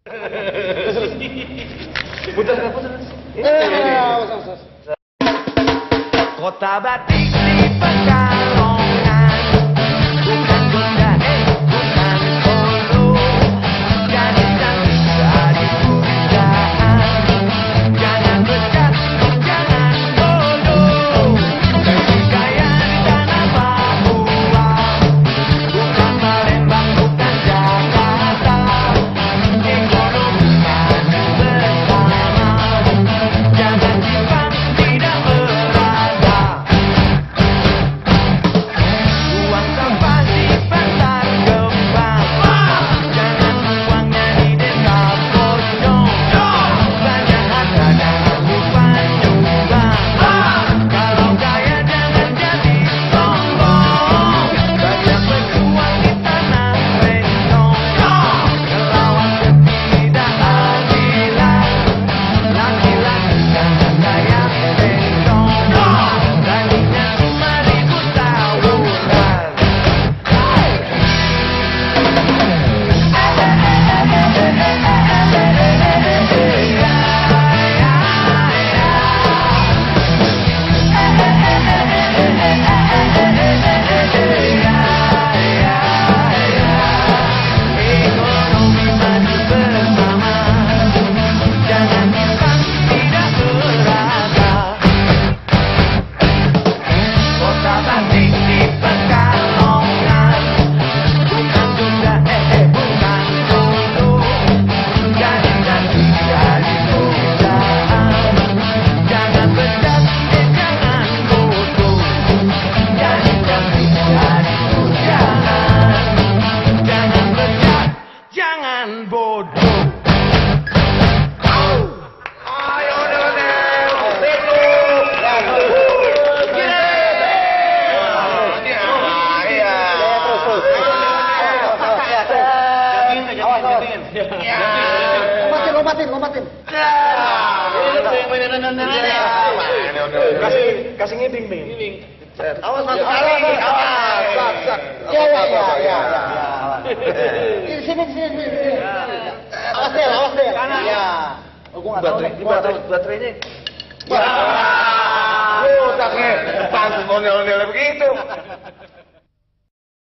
Putar. Kota Batik di Pekalongan, bukan Jogja, bukan Solo, jadi tak bisa dipujikan. Jangan bejat, jangan bodoh, kaya di tanah Papua, bukan Palembang, bukan Jakarta, ekonomi maju bersama, jangan simpang tidak merata. Buang sampah di pasar kembang, jangan buangnya di desa pojok. Banyak harta jangan lupa nyumbang, kalau kaya jangan jadi sombong. Banyak berjuang di tanah rentong, melawan ketidakadilan. Laki-laki jangan gaya rentong, gajinya cuma 1.000 tawuran. Ekonomi maju bersama, jangan simpang tidak merata. Kota Batik di Pekalongan, bukan Jogja, bukan Solo, jadi tak bisa dipujikan. Jangan bejat, jangan bodoh, jadi tak bisa dipujikan. Jangan bejat, jangan bodoh. Ayo Lompatin. Kasih ngibing, Bing. Awas masuk lagi. Awas. Ya. Sini. Awas deh. Ya. Gua enggak tahu. Baterainya. Otaknya pantas ondel-ondel begitu.